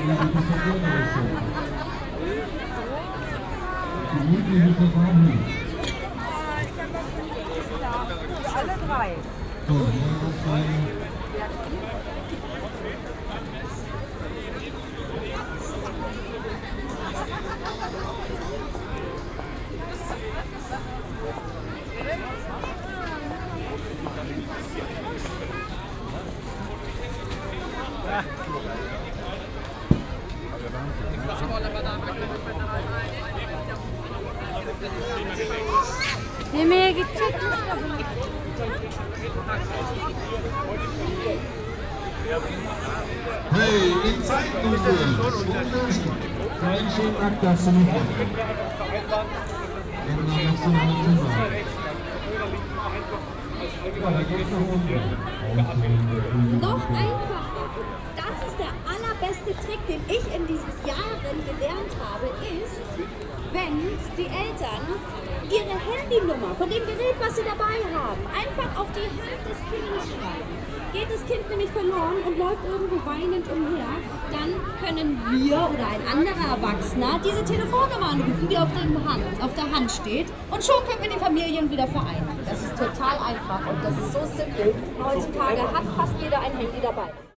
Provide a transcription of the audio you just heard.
Alle drei. Yemeğe gidecekmiş de bunlar. Hey, in Zeitlupe! Kein Schönakt darfst du nicht machen. Genau, das sind alle Zimmer. Ja, da geht's nach unten. Noch einfacher. Das ist der allerbeste Trick, den ich in diesen Jahren gelernt habe, ist, wenn die Eltern ihre Handynummer von dem Gerät, was sie dabei haben, einfach auf die Hand des Kindes schreiben. Geht das Kind nämlich verloren und läuft irgendwo weinend umher, dann können wir oder ein anderer Erwachsener diese Telefonnummer anrufen, die auf der Hand steht, und schon können wir die Familien wieder vereinen. Das ist total einfach und das ist so simpel. Heutzutage hat fast jeder ein Handy dabei.